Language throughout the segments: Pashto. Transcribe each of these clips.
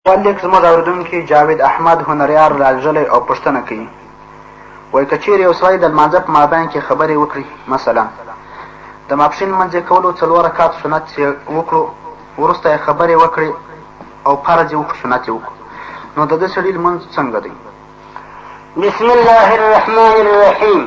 لیک زموږ اورېدونکي جاوید احمد هنریار راغلی او پوښتنه کوي، وایي که چیرې یو سړی د لمانځه په مابین کې خبرې وکړي، مثلا د ماپښین لمونځ یې کولو 4 رکعات سنت یې وکړو، وروسته یې خبرې وکړې او فرض یې وکړو، سنت یې وکړو، نو د دې سړي لمونځ څنګه دی؟ بسم الله الرحمن الرحيم.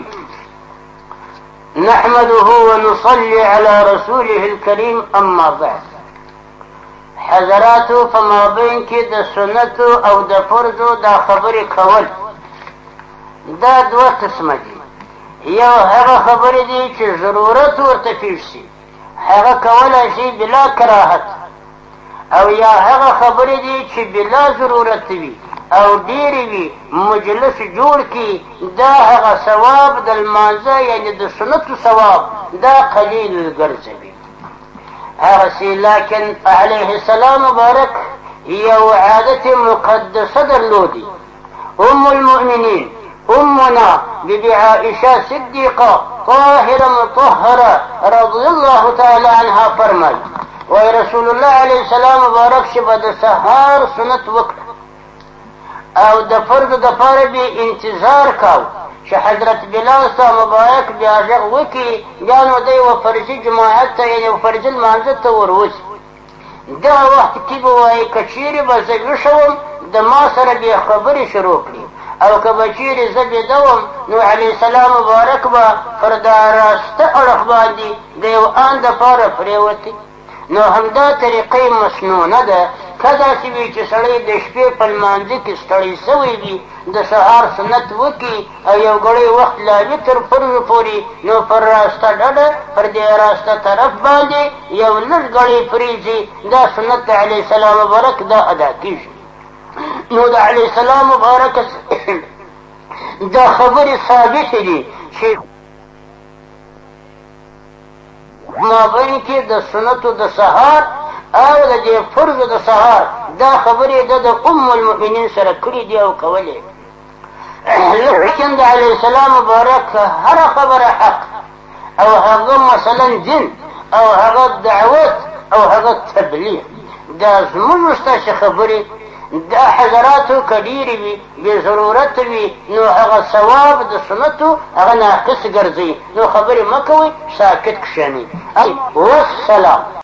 نحمده ونصلي على رسوله الكريم. اما بعد، حضراتو په مابین کې د سنتو او د فرضو دا خبرې کول دا 2 قسمه دي. یو هغه خبرې دي چې ضرورت ورته پیښ شي، هغه کولی شي بلا کراهت، او یا هغه خبرې دي چې بلا ضرورت وي او ډېرې وي، مجلس جوړ کړي، دا هغه ثواب د لمانځه یعنې د سنتو ثواب دا قلیل ګرځوي. هغسې لیکن علیه السلام مبارک یو عادت مقدسه درلودي. ام المؤمنین امنا بیبي عائشه صدیقه طاهره مطهره رضی الله تعالی عنها فرمایي، وای رسول الله علیه السلام مبارک چې به د سهار سنت وکړه او د فرض دپاره به انتظار کاو چې حضرت بلال صاحب مبارک بیا غږ وکړي، بیا نو دی و فرضي جماعت ته یعنې فرضي لمانځه ته وروځي. دغه وخت کې به وایي که چیرې به زه ویښه وم د ما سره بیا خبرې شروع کړي، او که به چیرې زه بیده وم نو علیه السلام مبارک به پر دا راسته اړخ باندې د یو آن دپاره پرېوتې. نو همدا طریقې مسنونه ده. که داسې وي چې سړی د شپې په لمانځه کې ستړی سوی وي، د سهار سنت وکړي او یو ګړی وخت لا وي تر فرضو پورې، نو پر راسته ډډه پر دې راسته طرف باندې یو لږ ګړی پرېږي، دا سنت د علیه السلام مبارک دا ادا کېږي. نو د علیه السلام مبارک دا خبرې ثابتې دي چې مابین کې د سنتو د سهار او د دې فرضو د سهار دا خبرې د ام المؤمنین سره کړي دي او کولې. لیکن د علیه السلام مبارک هره خبره حق، او هغه مثلا دین او هغه دعوت او هغه تبلیغ، دا زموږ ستاسې خبرې دا حضراتو که ډېرې وي بې ضرورت وي، نو هغه ثواب د سنتو هغه ناقص ګرځي. نو خبرې مه کوئ، ساکت کښېنئ. والسلام.